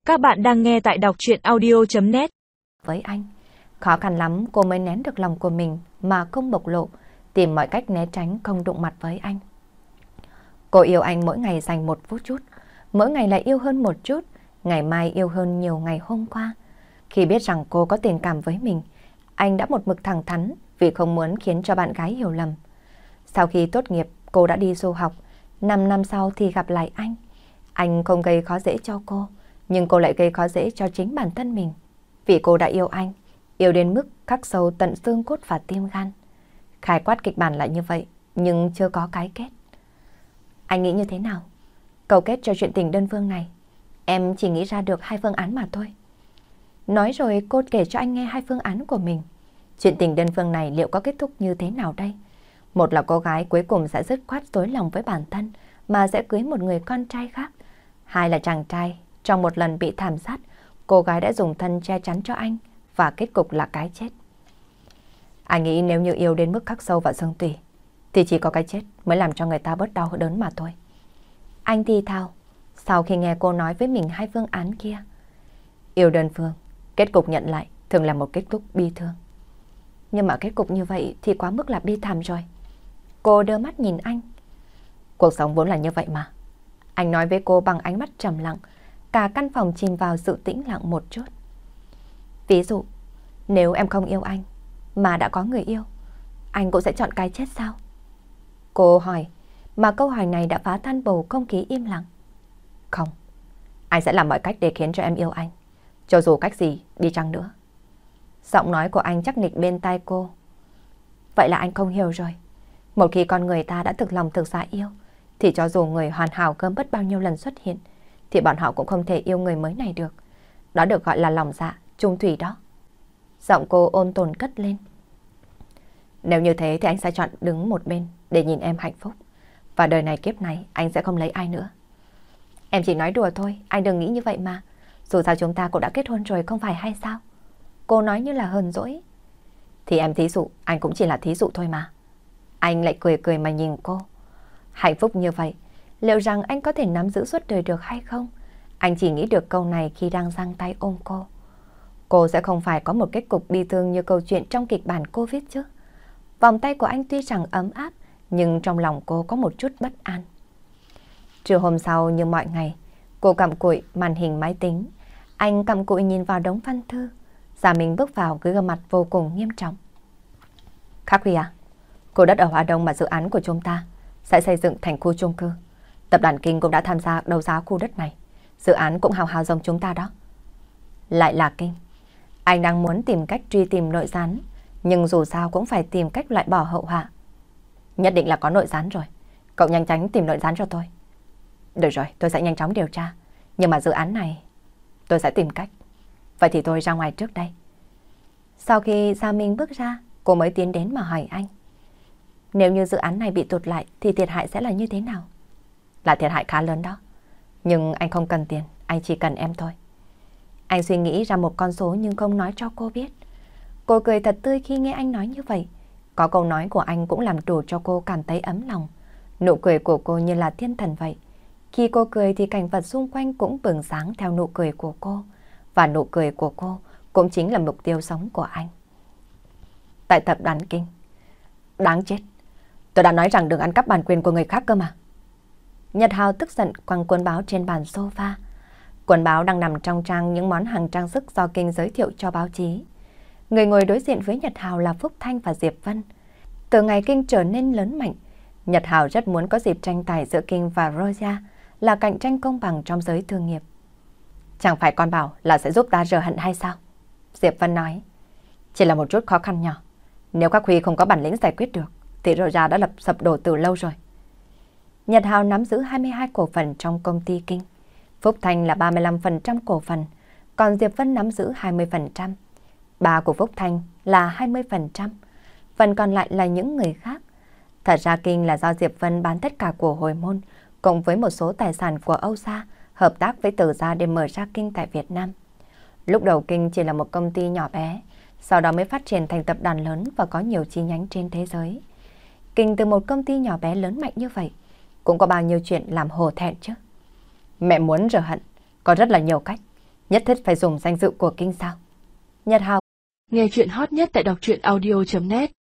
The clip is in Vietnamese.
Các bạn đang nghe tại đọc truyện audio.net. Với anh, khó khăn lắm cô mới nén được lòng của mình mà không bộc lộ, tìm mọi cách né tránh không đụng mặt với anh. Cô yêu anh mỗi ngày dành một phút chút, mỗi ngày lại yêu hơn một chút, ngày mai yêu hơn nhiều ngày hôm qua. Khi biết rằng cô có tình cảm với mình, anh đã một mực thẳng thắn vì không muốn khiến cho bạn gái hiểu lầm. Sau khi tốt nghiệp, cô đã đi du học, 5 năm sau thì gặp lại anh. Anh không gây khó dễ cho cô, nhưng cô lại gây khó dễ cho chính bản thân mình. Vì cô đã yêu anh, yêu đến mức khắc sâu tận xương cốt và tim gan. Khái quát kịch bản lại như vậy, nhưng chưa có cái kết. Anh nghĩ như thế nào? Cầu kết cho chuyện tình đơn phương này, em chỉ nghĩ ra được 2 phương án mà thôi. Nói rồi cô kể cho anh nghe 2 phương án của mình. Chuyện tình đơn phương này liệu có kết thúc như thế nào đây? Một là cô gái cuối cùng sẽ dứt khoát dối lòng với bản thân mà sẽ cưới một người con trai khác. Hai là chàng trai trong một lần bị thảm sát, cô gái đã dùng thân che chắn cho anh và kết cục là cái chết. Anh nghĩ nếu như yêu đến mức khắc sâu vào xương tủy thì chỉ có cái chết mới làm cho người ta bớt đau đớn mà thôi. Anh thì thào sau khi nghe cô nói với mình 2 phương án kia. Yêu đơn phương, kết cục nhận lại thường là một kết cục bi thương. Nhưng mà kết cục như vậy thì quá mức là bi thảm rồi. Cô đưa mắt nhìn anh. Cuộc sống vốn là như vậy mà. Anh nói với cô bằng ánh mắt trầm lặng, cả căn phòng chìm vào sự tĩnh lặng một chút. Ví dụ, nếu em không yêu anh, mà đã có người yêu, anh cũng sẽ chọn cái chết sao? Cô hỏi, mà câu hỏi này đã phá tan bầu không khí im lặng. Không, anh sẽ làm mọi cách để khiến cho em yêu anh, cho dù cách gì đi chăng nữa. Giọng nói của anh chắc nịch bên tai cô. Vậy là anh không hiểu rồi. Một khi con người ta đã thực lòng thực dạ yêu, thì cho dù người hoàn hảo gớm bất bao nhiêu lần xuất hiện, thì bọn họ cũng không thể yêu người mới này được. Đó được gọi là lòng dạ, trung thủy đó. Giọng cô ôn tồn cất lên. Nếu như thế thì anh sẽ chọn đứng một bên để nhìn em hạnh phúc. Và đời này kiếp này anh sẽ không lấy ai nữa. Em chỉ nói đùa thôi, anh đừng nghĩ như vậy mà. Dù sao chúng ta cũng đã kết hôn rồi không phải hay sao? Cô nói như là hờn dỗi. Thì em thí dụ, anh cũng chỉ là thí dụ thôi mà. Anh lại cười cười mà nhìn cô. Hạnh phúc như vậy, liệu rằng anh có thể nắm giữ suốt đời được hay không? Anh chỉ nghĩ được câu này khi đang giang tay ôm cô. Cô sẽ không phải có một kết cục bi thương như câu chuyện trong kịch bản cô viết chứ. Vòng tay của anh tuy rằng ấm áp, nhưng trong lòng cô có một chút bất an. Trưa hôm sau như mọi ngày, cô cặm cụi màn hình máy tính. Anh cặm cụi nhìn vào đống văn thư. Gia Minh bước vào với gương mặt vô cùng nghiêm trọng. Khắc Huy à, khu đất ở Hoa Đông mà dự án của chúng ta sẽ xây dựng thành khu chung cư. Tập đoàn Kinh cũng đã tham gia đấu giá khu đất này. Dự án cũng hào hào giống chúng ta đó. Lại là Kinh. Anh đang muốn tìm cách truy tìm nội gián, nhưng dù sao cũng phải tìm cách loại bỏ hậu họa. Nhất định là có nội gián rồi. Cậu nhanh chóng tìm nội gián cho tôi. Được rồi, tôi sẽ nhanh chóng điều tra. Nhưng mà dự án này tôi sẽ tìm cách. Vậy thì tôi ra ngoài trước đây. Sau khi Gia Minh bước ra, cô mới tiến đến mà hỏi anh. Nếu như dự án này bị tụt lại thì thiệt hại sẽ là như thế nào? Là thiệt hại khá lớn đó. Nhưng anh không cần tiền, anh chỉ cần em thôi. Anh suy nghĩ ra một con số nhưng không nói cho cô biết. Cô cười thật tươi khi nghe anh nói như vậy. Có câu nói của anh cũng làm đủ cho cô cảm thấy ấm lòng. Nụ cười của cô như là thiên thần vậy. Khi cô cười thì cảnh vật xung quanh cũng bừng sáng theo nụ cười của cô. Và nụ cười của cô cũng chính là mục tiêu sống của anh. Tại tập đoàn Kinh. Đáng chết. Tôi đã nói rằng đừng ăn cắp bản quyền của người khác cơ mà. Nhật Hào tức giận quăng cuốn báo trên bàn sofa. Cuốn báo đang nằm trong trang những món hàng trang sức do Kinh giới thiệu cho báo chí. Người ngồi đối diện với Nhật Hào là Phúc Thanh và Diệp Vân. Từ ngày Kinh trở nên lớn mạnh, Nhật Hào rất muốn có dịp tranh tài giữa Kinh và Rosia, là cạnh tranh công bằng trong giới thương nghiệp. Chẳng phải con bảo là sẽ giúp ta rửa hận hay sao? Diệp Vân nói. Chỉ là một chút khó khăn nhỏ. Nếu các Huy không có bản lĩnh giải quyết được, thì Rosia đã lập sập đổ từ lâu rồi. Nhật Hào nắm giữ 22 cổ phần trong công ty Kinh. Phúc Thanh là 35% cổ phần, còn Diệp Vân nắm giữ 20%. Ba của Phúc Thanh là 20%, phần còn lại là những người khác. Thật ra Kinh là do Diệp Vân bán tất cả của hồi môn, cộng với một số tài sản của Âu Gia, hợp tác với Từ Gia để mở ra Kinh tại Việt Nam. Lúc đầu Kinh chỉ là một công ty nhỏ bé, sau đó mới phát triển thành tập đoàn lớn và có nhiều chi nhánh trên thế giới. Kinh từ một công ty nhỏ bé lớn mạnh như vậy, cũng có bao nhiêu chuyện làm hổ thẹn chứ. Mẹ muốn rửa hận, có rất là nhiều cách. nhất thiết phải dùng danh dự của Kinh sao? Nhật Hào. Nghe chuyện hot nhất tại đọc truyện audio.net